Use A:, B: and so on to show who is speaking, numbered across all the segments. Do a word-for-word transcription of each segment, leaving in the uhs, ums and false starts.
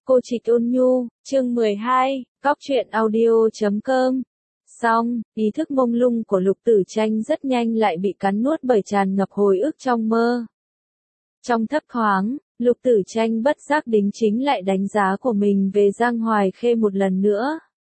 A: Cô Trịch Ôn Nhu, chương mười hai, Cóc truyện audio chấm com. Xong, ý thức mông lung của Lục Tử Tranh rất nhanh lại bị cắn nuốt bởi tràn ngập hồi ức trong mơ. Trong thấp thoáng, Lục Tử Tranh bất giác đính chính lại đánh giá của mình về Giang Hoài Khê một lần nữa.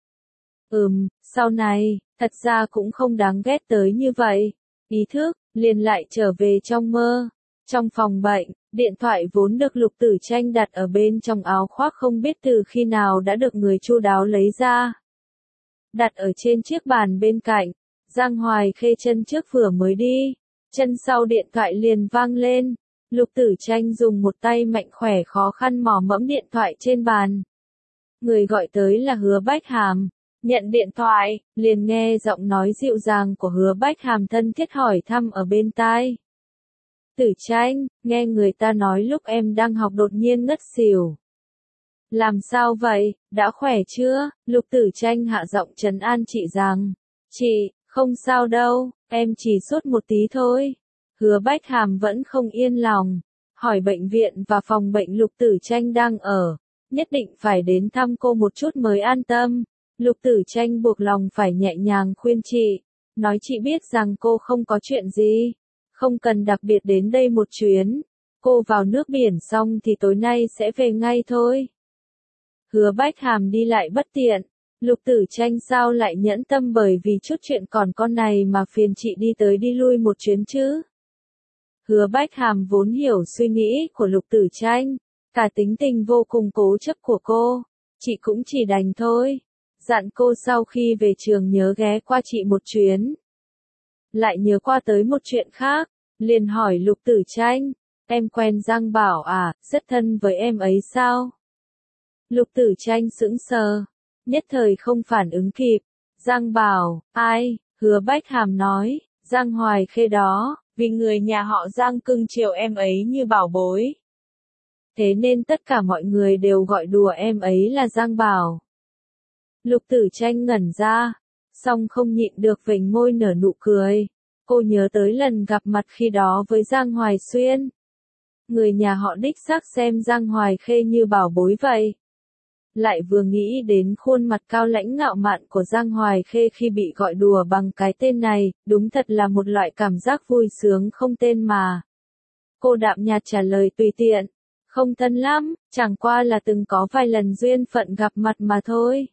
A: Ừm, sau này, thật ra cũng không đáng ghét tới như vậy. Ý thức, liền lại trở về trong mơ. Trong phòng bệnh, điện thoại vốn được Lục Tử Tranh đặt ở bên trong áo khoác không biết từ khi nào đã được người chu đáo lấy ra. Đặt ở trên chiếc bàn bên cạnh, Giang Hoài Khê chân trước vừa mới đi, chân sau điện thoại liền vang lên. Lục Tử Tranh dùng một tay mạnh khỏe khó khăn mò mẫm điện thoại trên bàn. Người gọi tới là Hứa Bách Hàm. Nhận điện thoại, liền nghe giọng nói dịu dàng của Hứa Bách Hàm thân thiết hỏi thăm ở bên tai. Tử Tranh, nghe người ta nói lúc em đang học đột nhiên ngất xỉu. Làm sao vậy, đã khỏe chưa? Lục Tử Tranh hạ giọng trấn an chị rằng, chị, không sao đâu, em chỉ sốt một tí thôi. Hứa Bách Hàm vẫn không yên lòng, hỏi bệnh viện và phòng bệnh Lục Tử Tranh đang ở, nhất định phải đến thăm cô một chút mới an tâm. Lục Tử Tranh buộc lòng phải nhẹ nhàng khuyên chị, nói chị biết rằng cô không có chuyện gì, không cần đặc biệt đến đây một chuyến, cô vào nước biển xong thì tối nay sẽ về ngay thôi. Hứa Bách Hàm đi lại bất tiện, Lục Tử Tranh sao lại nhẫn tâm bởi vì chút chuyện còn con này mà phiền chị đi tới đi lui một chuyến chứ? Hứa Bách Hàm vốn hiểu suy nghĩ của Lục Tử Tranh, cả tính tình vô cùng cố chấp của cô, chị cũng chỉ đành thôi, dặn cô sau khi về trường nhớ ghé qua chị một chuyến. Lại nhớ qua tới một chuyện khác, liền hỏi Lục Tử Tranh, em quen Giang Bảo à, rất thân với em ấy sao? Lục Tử Tranh sững sờ, nhất thời không phản ứng kịp. Giang Bảo, ai? Hứa Bách Hàm nói, Giang Hoài Khê đó, vì người nhà họ Giang cưng chiều em ấy như bảo bối. Thế nên tất cả mọi người đều gọi đùa em ấy là Giang Bảo. Lục Tử Tranh ngẩn ra, song không nhịn được vểnh môi nở nụ cười. Cô nhớ tới lần gặp mặt khi đó với Giang Hoài Xuyên. Người nhà họ đích xác xem Giang Hoài Khê như bảo bối vậy. Lại vừa nghĩ đến khuôn mặt cao lãnh ngạo mạn của Giang Hoài Khê khi bị gọi đùa bằng cái tên này, đúng thật là một loại cảm giác vui sướng không tên mà. Cô đạm nhạt trả lời tùy tiện, không thân lắm, chẳng qua là từng có vài lần duyên phận gặp mặt mà thôi.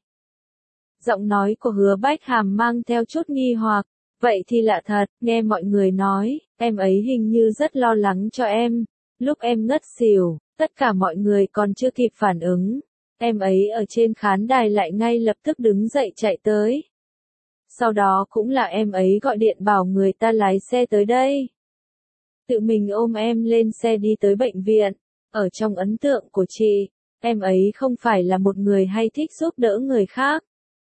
A: Giọng nói của Hứa Bách Hàm mang theo chút nghi hoặc, vậy thì lạ thật, nghe mọi người nói, em ấy hình như rất lo lắng cho em, lúc em ngất xỉu, tất cả mọi người còn chưa kịp phản ứng. Em ấy ở trên khán đài lại ngay lập tức đứng dậy chạy tới. Sau đó cũng là em ấy gọi điện bảo người ta lái xe tới đây. Tự mình ôm em lên xe đi tới bệnh viện. Ở trong ấn tượng của chị, em ấy không phải là một người hay thích giúp đỡ người khác.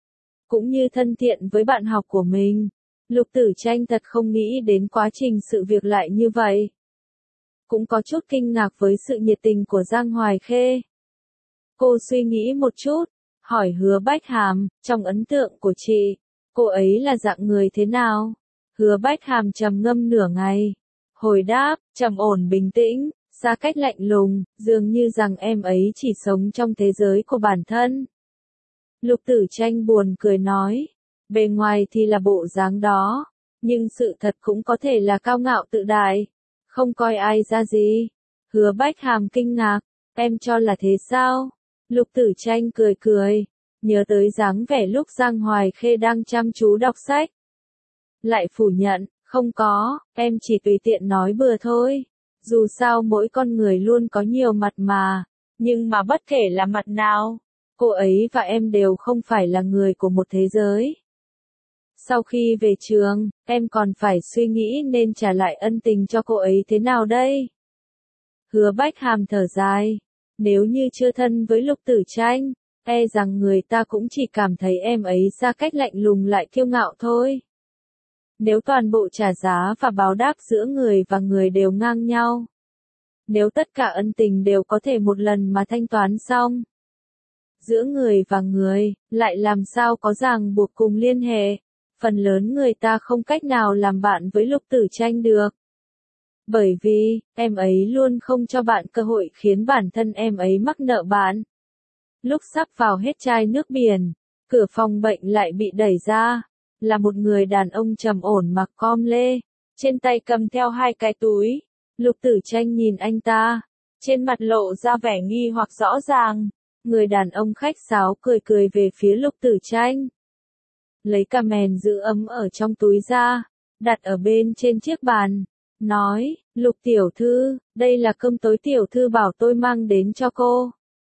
A: Cũng như thân thiện với bạn học của mình. Lục Tử Tranh thật không nghĩ đến quá trình sự việc lại như vậy. Cũng có chút kinh ngạc với sự nhiệt tình của Giang Hoài Khê. Cô suy nghĩ một chút, hỏi Hứa Bách Hàm, trong ấn tượng của chị, cô ấy là dạng người thế nào? Hứa Bách Hàm trầm ngâm nửa ngày, hồi đáp, trầm ổn bình tĩnh, xa cách lạnh lùng, dường như rằng em ấy chỉ sống trong thế giới của bản thân. Lục Tử Tranh buồn cười nói, bề ngoài thì là bộ dáng đó, nhưng sự thật cũng có thể là cao ngạo tự đại, không coi ai ra gì. Hứa Bách Hàm kinh ngạc, em cho là thế sao? Lục Tử Tranh cười cười, nhớ tới dáng vẻ lúc Giang Hoài Khê đang chăm chú đọc sách. Lại phủ nhận, không có, em chỉ tùy tiện nói bừa thôi. Dù sao mỗi con người luôn có nhiều mặt mà, nhưng mà bất kể là mặt nào, cô ấy và em đều không phải là người của một thế giới. Sau khi về trường, em còn phải suy nghĩ nên trả lại ân tình cho cô ấy thế nào đây? Hứa Bách Hàm thở dài. Nếu như chưa thân với Lục Tử Tranh, e rằng người ta cũng chỉ cảm thấy em ấy xa cách lạnh lùng lại kiêu ngạo thôi. Nếu toàn bộ trả giá và báo đáp giữa người và người đều ngang nhau. Nếu tất cả ân tình đều có thể một lần mà thanh toán xong. Giữa người và người, lại làm sao có ràng buộc cùng liên hệ. Phần lớn người ta không cách nào làm bạn với Lục Tử Tranh được. Bởi vì, em ấy luôn không cho bạn cơ hội khiến bản thân em ấy mắc nợ bạn. Lúc sắp vào hết chai nước biển, cửa phòng bệnh lại bị đẩy ra, là một người đàn ông trầm ổn mặc com lê, trên tay cầm theo hai cái túi. Lục Tử Tranh nhìn anh ta, trên mặt lộ ra vẻ nghi hoặc rõ ràng. Người đàn ông khách sáo cười cười về phía Lục Tử Tranh. Lấy cả mèn giữ ấm ở trong túi ra, đặt ở bên trên chiếc bàn, nói, Lục tiểu thư, đây là cơm tối tiểu thư bảo tôi mang đến cho cô.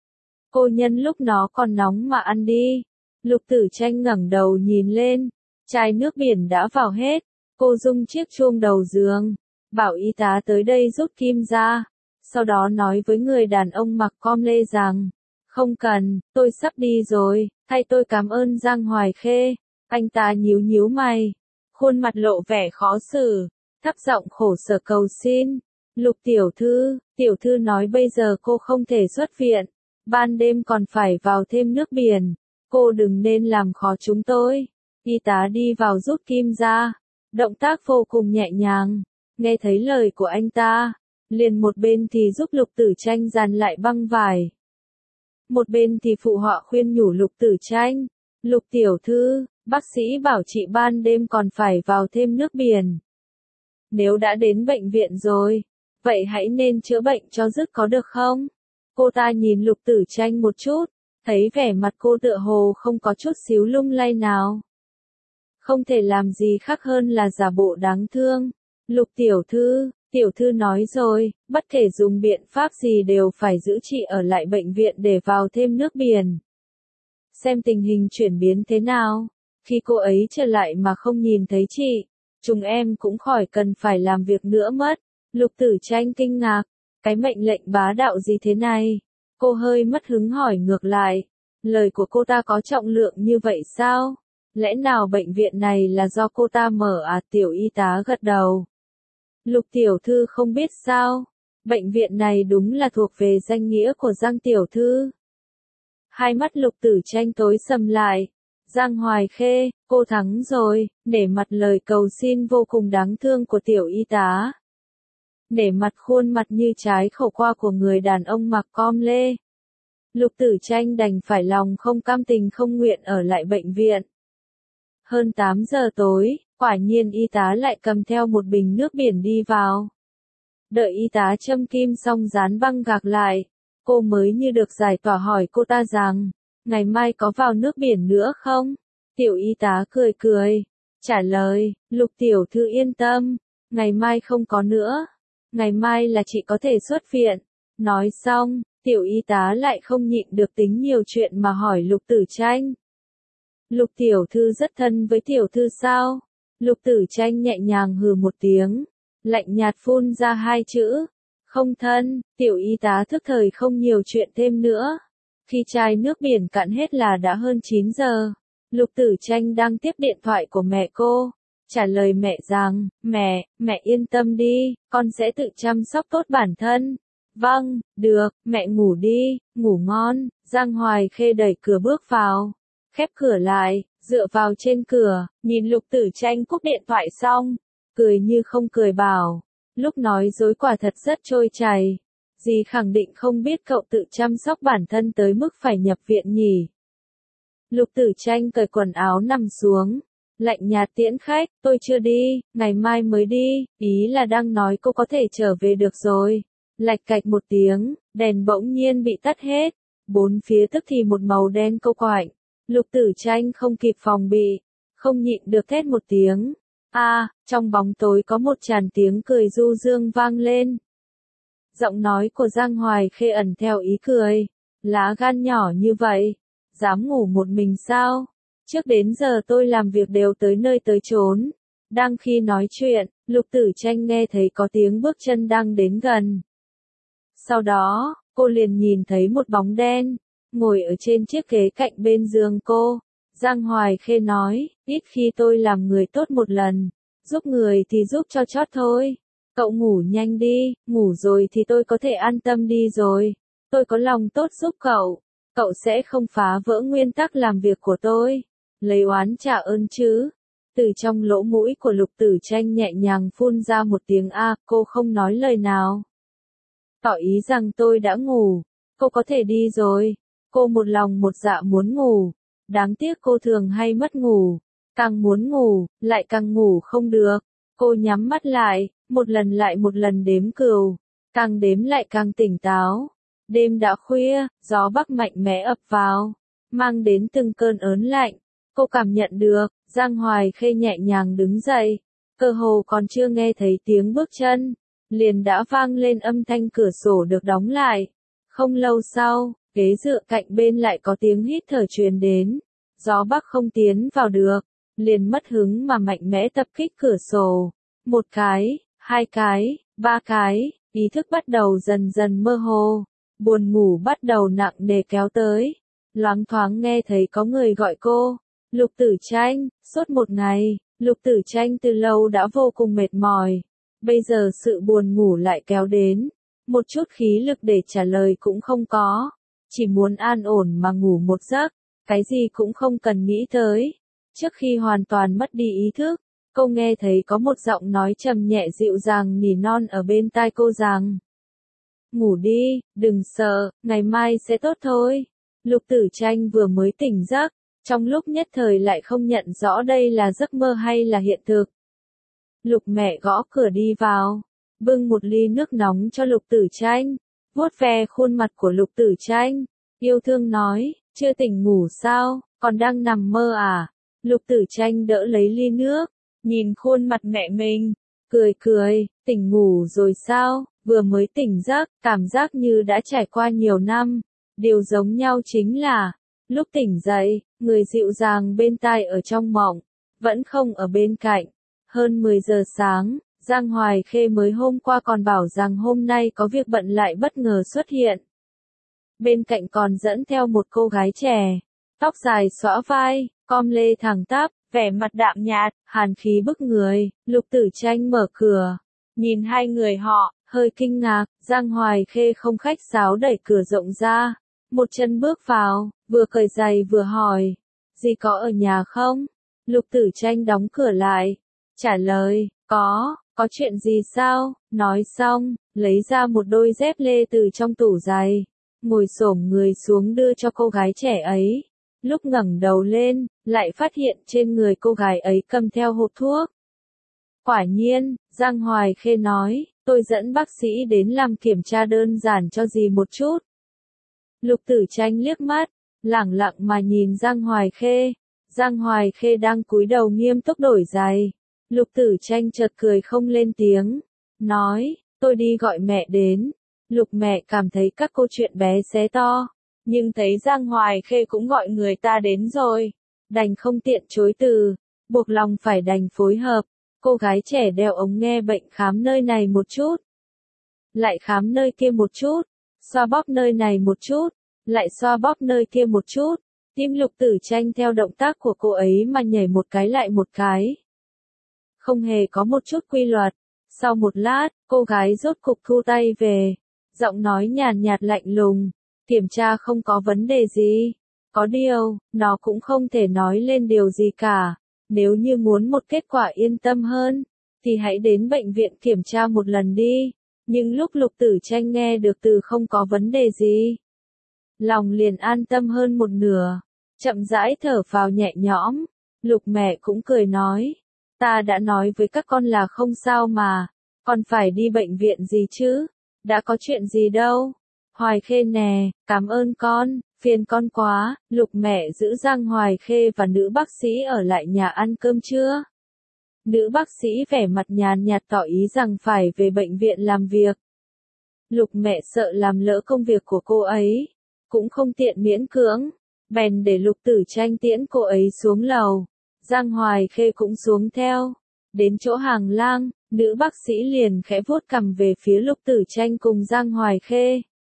A: Cô nhân lúc nó còn nóng mà ăn đi. Lục Tử Tranh ngẩng đầu nhìn lên, chai nước biển đã vào hết. Cô rung chiếc chuông đầu giường, bảo y tá tới đây rút kim ra, sau đó nói với người đàn ông mặc com lê rằng, không cần, tôi sắp đi rồi, thay tôi cảm ơn Giang Hoài Khê. Anh ta nhíu nhíu mày, khuôn mặt lộ vẻ khó xử, thấp giọng khổ sở cầu xin. Lục tiểu thư, tiểu thư nói bây giờ cô không thể xuất viện, ban đêm còn phải vào thêm nước biển, cô đừng nên làm khó chúng tôi. Y tá đi vào rút kim ra, động tác vô cùng nhẹ nhàng, nghe thấy lời của anh ta, liền một bên thì giúp Lục Tử Tranh dàn lại băng vải. Một bên thì phụ họ khuyên nhủ Lục Tử Tranh, Lục tiểu thư, bác sĩ bảo chị ban đêm còn phải vào thêm nước biển. Nếu đã đến bệnh viện rồi, vậy hãy nên chữa bệnh cho dứt có được không? Cô ta nhìn Lục Tử Tranh một chút, thấy vẻ mặt cô tựa hồ không có chút xíu lung lay nào. Không thể làm gì khác hơn là giả bộ đáng thương. Lục tiểu thư, tiểu thư nói rồi, bất kể dùng biện pháp gì đều phải giữ chị ở lại bệnh viện để vào thêm nước biển. Xem tình hình chuyển biến thế nào, khi cô ấy trở lại mà không nhìn thấy chị, chúng em cũng khỏi cần phải làm việc nữa mất. Lục Tử Tranh kinh ngạc, cái mệnh lệnh bá đạo gì thế này? Cô hơi mất hứng hỏi ngược lại, lời của cô ta có trọng lượng như vậy sao? Lẽ nào bệnh viện này là do cô ta mở à? Tiểu y tá gật đầu. Lục tiểu thư không biết sao, bệnh viện này đúng là thuộc về danh nghĩa của Giang tiểu thư. Hai mắt Lục Tử Tranh tối sầm lại. Giang Hoài Khê, cô thắng rồi, nể mặt lời cầu xin vô cùng đáng thương của tiểu y tá. Nể mặt khuôn mặt như trái khổ qua của người đàn ông mặc com lê. Lục Tử Tranh đành phải lòng không cam tình không nguyện ở lại bệnh viện. Hơn tám giờ tối, quả nhiên y tá lại cầm theo một bình nước biển đi vào. Đợi y tá châm kim xong dán băng gạc lại, cô mới như được giải tỏa hỏi cô ta rằng, ngày mai có vào nước biển nữa không? Tiểu y tá cười cười, trả lời, Lục tiểu thư yên tâm, ngày mai không có nữa, ngày mai là chị có thể xuất viện. Nói xong, tiểu y tá lại không nhịn được tính nhiều chuyện mà hỏi Lục Tử Tranh. Lục tiểu thư rất thân với tiểu thư sao? Lục Tử Tranh nhẹ nhàng hừ một tiếng, lạnh nhạt phun ra hai chữ, không thân. Tiểu y tá thức thời không nhiều chuyện thêm nữa. Khi chai nước biển cạn hết là đã hơn chín giờ. Lục Tử Tranh đang tiếp điện thoại của mẹ cô, trả lời mẹ rằng, mẹ, mẹ yên tâm đi, con sẽ tự chăm sóc tốt bản thân. Vâng, được, mẹ ngủ đi, ngủ ngon. Giang Hoài Khê đẩy cửa bước vào, khép cửa lại, dựa vào trên cửa, nhìn Lục Tử Tranh cúp điện thoại xong, cười như không cười bảo, lúc nói dối quả thật rất trôi chảy. Dì khẳng định không biết cậu tự chăm sóc bản thân tới mức phải nhập viện nhỉ. Lục Tử Tranh cởi quần áo nằm xuống, lạnh nhạt tiễn khách, tôi chưa đi, ngày mai mới đi, ý là đang nói cô có thể trở về được rồi. Lạch cạch một tiếng, đèn bỗng nhiên bị tắt hết, bốn phía tức thì một màu đen cô quạnh. Lục Tử Tranh không kịp phòng bị, không nhịn được thét một tiếng. A, à, trong bóng tối có một tràn tiếng cười du dương vang lên. Giọng nói của Giang Hoài Khê ẩn theo ý cười, lá gan nhỏ như vậy, dám ngủ một mình sao? Trước đến giờ tôi làm việc đều tới nơi tới chốn. Đang khi nói chuyện, Lục Tử Tranh nghe thấy có tiếng bước chân đang đến gần. Sau đó, cô liền nhìn thấy một bóng đen, ngồi ở trên chiếc ghế cạnh bên giường cô. Giang Hoài Khê nói, ít khi tôi làm người tốt một lần, giúp người thì giúp cho chót thôi. Cậu ngủ nhanh đi, ngủ rồi thì tôi có thể an tâm đi rồi. Tôi có lòng tốt giúp cậu, cậu sẽ không phá vỡ nguyên tắc làm việc của tôi. Lấy oán trả ơn chứ. Từ trong lỗ mũi của Lục Tử Tranh nhẹ nhàng phun ra một tiếng A, cô không nói lời nào. Tỏ ý rằng tôi đã ngủ, cô có thể đi rồi. Cô một lòng một dạ muốn ngủ, đáng tiếc cô thường hay mất ngủ, càng muốn ngủ, lại càng ngủ không được. Cô nhắm mắt lại, một lần lại một lần đếm cừu, càng đếm lại càng tỉnh táo. Đêm đã khuya, gió bắc mạnh mẽ ập vào, mang đến từng cơn ớn lạnh. Cô cảm nhận được, Giang Hoài Khê nhẹ nhàng đứng dậy, cơ hồ còn chưa nghe thấy tiếng bước chân, liền đã vang lên âm thanh cửa sổ được đóng lại. Không lâu sau, ghế dựa cạnh bên lại có tiếng hít thở truyền đến, gió bắc không tiến vào được, liền mất hứng mà mạnh mẽ tập kích cửa sổ. Một cái, hai cái, ba cái, ý thức bắt đầu dần dần mơ hồ, buồn ngủ bắt đầu nặng nề kéo tới. Loáng thoáng nghe thấy có người gọi cô, Lục Tử Tranh. Suốt một ngày, Lục Tử Tranh từ lâu đã vô cùng mệt mỏi, bây giờ sự buồn ngủ lại kéo đến, một chút khí lực để trả lời cũng không có, chỉ muốn an ổn mà ngủ một giấc, cái gì cũng không cần nghĩ tới. Trước khi hoàn toàn mất đi ý thức, cô nghe thấy có một giọng nói trầm nhẹ dịu dàng nỉ non ở bên tai cô rằng: ngủ đi, đừng sợ, ngày mai sẽ tốt thôi. Lục Tử Tranh vừa mới tỉnh giấc, trong lúc nhất thời lại không nhận rõ đây là giấc mơ hay là hiện thực. Lục mẹ gõ cửa đi vào, bưng một ly nước nóng cho Lục Tử Tranh, vuốt ve khuôn mặt của Lục Tử Tranh, yêu thương nói: chưa tỉnh ngủ sao, còn đang nằm mơ à? Lục Tử Tranh đỡ lấy ly nước, nhìn khuôn mặt mẹ mình, cười cười: tỉnh ngủ rồi sao? Vừa mới tỉnh giấc, cảm giác như đã trải qua nhiều năm. Điều giống nhau chính là, lúc tỉnh dậy, người dịu dàng bên tai ở trong mộng, vẫn không ở bên cạnh. Hơn mười giờ sáng, Giang Hoài Khê mới hôm qua còn bảo rằng hôm nay có việc bận lại bất ngờ xuất hiện. Bên cạnh còn dẫn theo một cô gái trẻ, tóc dài xõa vai, com lê thẳng tắp, vẻ mặt đạm nhạt, hàn khí bức người. Lục Tử Tranh mở cửa, nhìn hai người họ, hơi kinh ngạc. Giang Hoài Khê không khách sáo đẩy cửa rộng ra, một chân bước vào, vừa cởi giày vừa hỏi: dì có ở nhà không? Lục Tử Tranh đóng cửa lại, trả lời: có, có chuyện gì sao? Nói xong, lấy ra một đôi dép lê từ trong tủ giày, ngồi xổm người xuống đưa cho cô gái trẻ ấy. Lúc ngẩng đầu lên, lại phát hiện trên người cô gái ấy cầm theo hộp thuốc. Quả nhiên, Giang Hoài Khê nói: tôi dẫn bác sĩ đến làm kiểm tra đơn giản cho dì một chút. Lục Tử Tranh liếc mắt, lẳng lặng mà nhìn Giang Hoài Khê. Giang Hoài Khê đang cúi đầu nghiêm túc đổi giày. Lục Tử Tranh chợt cười không lên tiếng, nói: tôi đi gọi mẹ đến. Lục mẹ cảm thấy các câu chuyện bé xé to, nhưng thấy Giang Hoài Khê cũng gọi người ta đến rồi, đành không tiện chối từ, buộc lòng phải đành phối hợp. Cô gái trẻ đeo ống nghe bệnh khám nơi này một chút, lại khám nơi kia một chút, xoa bóp nơi này một chút, lại xoa bóp nơi kia một chút. Tim Lục Tử Tranh theo động tác của cô ấy mà nhảy một cái lại một cái, không hề có một chút quy luật. Sau một lát, cô gái rốt cục thu tay về, giọng nói nhàn nhạt lạnh lùng: kiểm tra không có vấn đề gì. Có điều, nó cũng không thể nói lên điều gì cả. Nếu như muốn một kết quả yên tâm hơn, thì hãy đến bệnh viện kiểm tra một lần đi. Nhưng lúc Lục Tử Tranh nghe được từ không có vấn đề gì, lòng liền an tâm hơn một nửa, chậm rãi thở vào nhẹ nhõm. Lục mẹ cũng cười nói: ta đã nói với các con là không sao mà, còn phải đi bệnh viện gì chứ, đã có chuyện gì đâu. Hoài Khê nè, cảm ơn con, phiền con quá. Lục mẹ giữ Giang Hoài Khê và nữ bác sĩ ở lại nhà ăn cơm trưa. Nữ bác sĩ vẻ mặt nhàn nhạt tỏ ý rằng phải về bệnh viện làm việc. Lục mẹ sợ làm lỡ công việc của cô ấy, cũng không tiện miễn cưỡng, bèn để Lục Tử Tranh tiễn cô ấy xuống lầu. Giang Hoài Khê cũng xuống theo. Đến chỗ hàng lang, nữ bác sĩ liền khẽ vuốt cằm về phía Lục Tử Tranh cùng Giang Hoài Khê,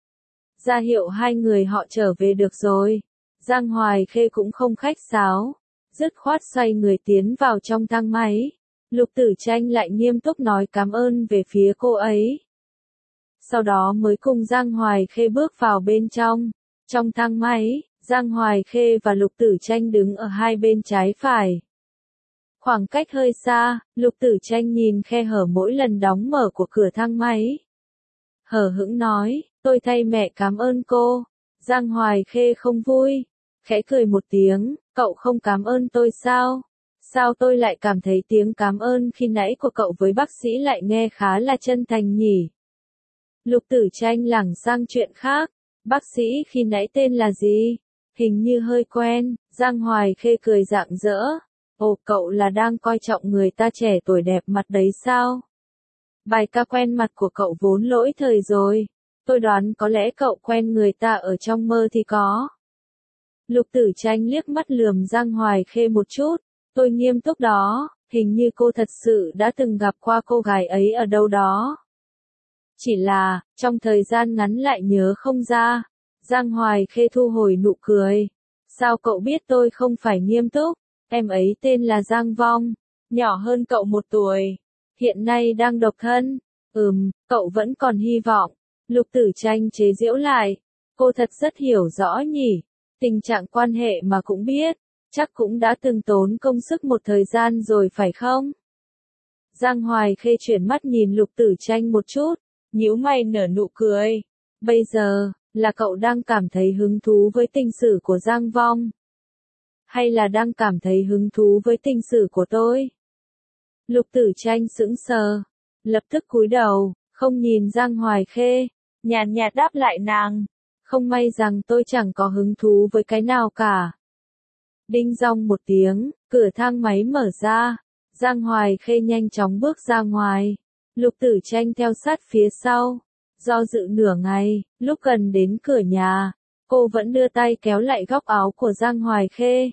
A: ra hiệu hai người họ trở về được rồi. Giang Hoài Khê cũng không khách sáo, dứt khoát xoay người tiến vào trong thang máy. Lục Tử Tranh lại nghiêm túc nói cảm ơn về phía cô ấy, sau đó mới cùng Giang Hoài Khê bước vào bên trong. Trong thang máy, Giang Hoài Khê và Lục Tử Tranh đứng ở hai bên trái phải. Khoảng cách hơi xa, Lục Tử Tranh nhìn khe hở mỗi lần đóng mở của cửa thang máy, hờ hững nói: tôi thay mẹ cảm ơn cô. Giang Hoài Khê không vui, khẽ cười một tiếng, cậu không cảm ơn tôi sao? Sao tôi lại cảm thấy tiếng cảm ơn khi nãy của cậu với bác sĩ lại nghe khá là chân thành nhỉ? Lục Tử Tranh lảng sang chuyện khác, bác sĩ khi nãy tên là gì? Hình như hơi quen, Giang Hoài Khê cười rạng rỡ. Ồ, cậu là đang coi trọng người ta trẻ tuổi đẹp mặt đấy sao? Bài ca quen mặt của cậu vốn lỗi thời rồi. Tôi đoán có lẽ cậu quen người ta ở trong mơ thì có. Lục Tử Tranh liếc mắt lườm Giang Hoài Khê một chút. Tôi nghiêm túc đó, hình như cô thật sự đã từng gặp qua cô gái ấy ở đâu đó. Chỉ là, trong thời gian ngắn lại nhớ không ra. Giang Hoài Khê thu hồi nụ cười. Sao cậu biết tôi không phải nghiêm túc? Em ấy tên là Giang Vong, nhỏ hơn cậu một tuổi. Hiện nay đang độc thân. Ừm, cậu vẫn còn hy vọng. Lục Tử Tranh chế giễu lại. Cô thật rất hiểu rõ nhỉ. Tình trạng quan hệ mà cũng biết. Chắc cũng đã từng tốn công sức một thời gian rồi phải không? Giang Hoài Khê chuyển mắt nhìn Lục Tử Tranh một chút, nhíu mày nở nụ cười. Bây giờ, là cậu đang cảm thấy hứng thú với tình sử của Giang Vong? Hay là đang cảm thấy hứng thú với tình sử của tôi? Lục Tử Tranh sững sờ, lập tức cúi đầu, không nhìn Giang Hoài Khê, nhàn nhạt đáp lại nàng. Không may rằng tôi chẳng có hứng thú với cái nào cả. Đinh dong một tiếng, cửa thang máy mở ra. Giang Hoài Khê nhanh chóng bước ra ngoài. Lục Tử Tranh theo sát phía sau. Do dự nửa ngày, lúc gần đến cửa nhà, cô vẫn đưa tay kéo lại góc áo của Giang Hoài Khê.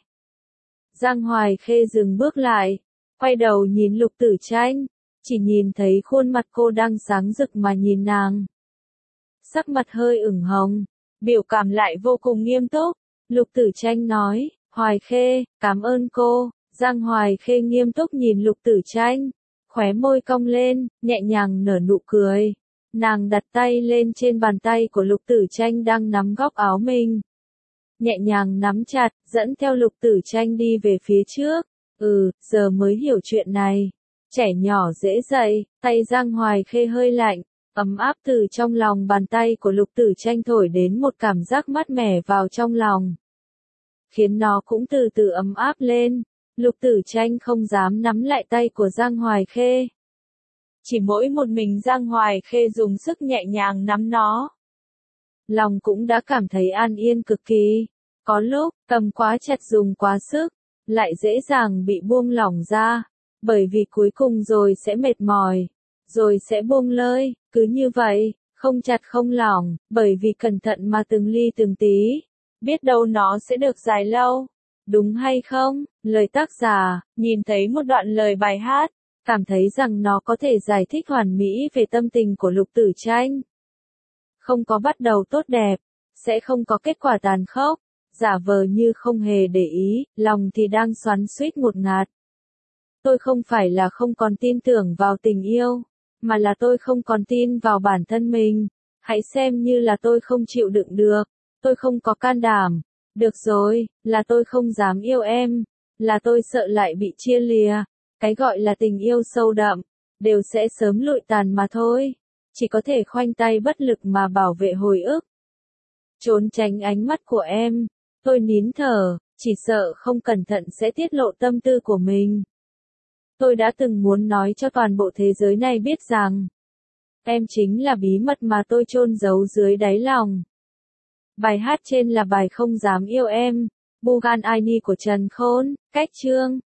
A: Giang Hoài Khê dừng bước lại, quay đầu nhìn Lục Tử Tranh, chỉ nhìn thấy khuôn mặt cô đang sáng rực mà nhìn nàng. Sắc mặt hơi ửng hồng, biểu cảm lại vô cùng nghiêm túc. Lục Tử Tranh nói, Hoài Khê, cảm ơn cô. Giang Hoài Khê nghiêm túc nhìn Lục Tử Tranh, khóe môi cong lên, nhẹ nhàng nở nụ cười. Nàng đặt tay lên trên bàn tay của Lục Tử Tranh đang nắm góc áo mình. Nhẹ nhàng nắm chặt, dẫn theo Lục Tử Tranh đi về phía trước. Ừ, giờ mới hiểu chuyện này. Trẻ nhỏ dễ dậy, tay Giang Hoài Khê hơi lạnh, ấm áp từ trong lòng bàn tay của Lục Tử Tranh thổi đến một cảm giác mát mẻ vào trong lòng. Khiến nó cũng từ từ ấm áp lên. Lục Tử Tranh không dám nắm lại tay của Giang Hoài Khê. Chỉ mỗi một mình Giang Hoài Khê dùng sức nhẹ nhàng nắm nó. Lòng cũng đã cảm thấy an yên cực kỳ. Có lúc, cầm quá chặt dùng quá sức, lại dễ dàng bị buông lỏng ra. Bởi vì cuối cùng rồi sẽ mệt mỏi, rồi sẽ buông lơi, cứ như vậy, không chặt không lỏng, bởi vì cẩn thận mà từng ly từng tí. Biết đâu nó sẽ được dài lâu. Đúng hay không? Lời tác giả, nhìn thấy một đoạn lời bài hát, cảm thấy rằng nó có thể giải thích hoàn mỹ về tâm tình của Lục Tử Tranh. Không có bắt đầu tốt đẹp, sẽ không có kết quả tàn khốc, giả vờ như không hề để ý, lòng thì đang xoắn xuýt ngột ngạt. Tôi không phải là không còn tin tưởng vào tình yêu, mà là tôi không còn tin vào bản thân mình. Hãy xem như là tôi không chịu đựng được, tôi không có can đảm. Được rồi, là tôi không dám yêu em, là tôi sợ lại bị chia lìa. Cái gọi là tình yêu sâu đậm, đều sẽ sớm lụi tàn mà thôi. Chỉ có thể khoanh tay bất lực mà bảo vệ hồi ức. Trốn tránh ánh mắt của em, tôi nín thở, chỉ sợ không cẩn thận sẽ tiết lộ tâm tư của mình. Tôi đã từng muốn nói cho toàn bộ thế giới này biết rằng, em chính là bí mật mà tôi chôn giấu dưới đáy lòng. Bài hát trên là bài Không Dám Yêu Em, Bugan Aini của Trần Khôn, cách chương.